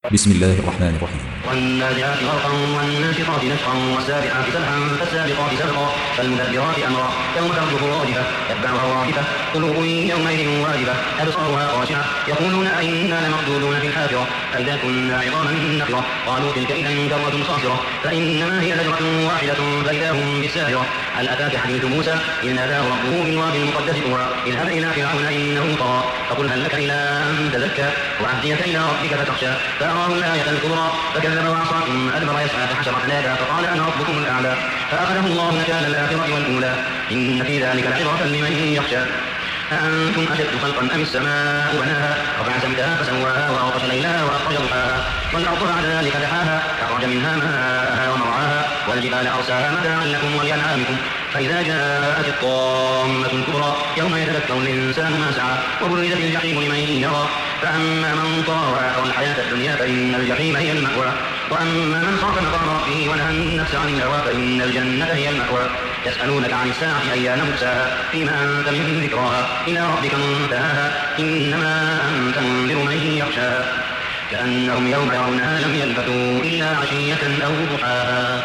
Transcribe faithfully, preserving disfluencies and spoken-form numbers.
بسم الله الرحمن الرحيم. والنازعات غرقا والناشطات نشطا والسابحات سبحا فالسابقات سبقا فالمدبرات أمرا يوم ترجف الراجفة تتبعها الرادفة قلوب يومئذ واجفة أبصارها خاشعة يقولون أئنا لمردودون في الحافرة أئذا كنا عظاما نخرة قالوا تلك إذا كرة خاسرة فإنما هي زجرة واحدة فإذا هم بالساهرة هل أتاك حديث موسى إذ ناداه ربه بالوادي المقدس طوى اذهب إلى فرعون إنه طغى فقل هل لك إلى أن تزكى وأهديك إلى ربك فتخشى فأراه الآية الكبرى فكذب وعصى ثم أدبر يسعى فحشر فنادى فقال أنا ربكم الأعلى فأخذه الله نكال الآخرة والأولى إن في ذلك لعبرة لمن يخشى أأنتم أشد خلقا أم السماء بناها رفع سمكها فسواها وأغطش ليلها وأخرج ضحاها والأرض بعد ذلك دحاها أخرج منها ماءها ومرعاها والجبال أرساها متاعا لكم ولأنعامكم فإذا جاءت الطامة الكبرى يوم يتذكر الإنسان ما سعى وبرزت الجحيم لمن يرى فأما من طغى وآثر الحياة الدنيا فإن الجحيم هي المأوى وأما من خاف مقام ربه ونهى النفس عن الهوى فإن الجنة هي المأوى يسألونك عن الساعة أيان مرساها فيما أنت من ذكراها إلى ربك منتهاها إنما أنت منذر من يخشاها كأنهم يوم يرونها لم يلبثوا إلا عشية أو ضحاها.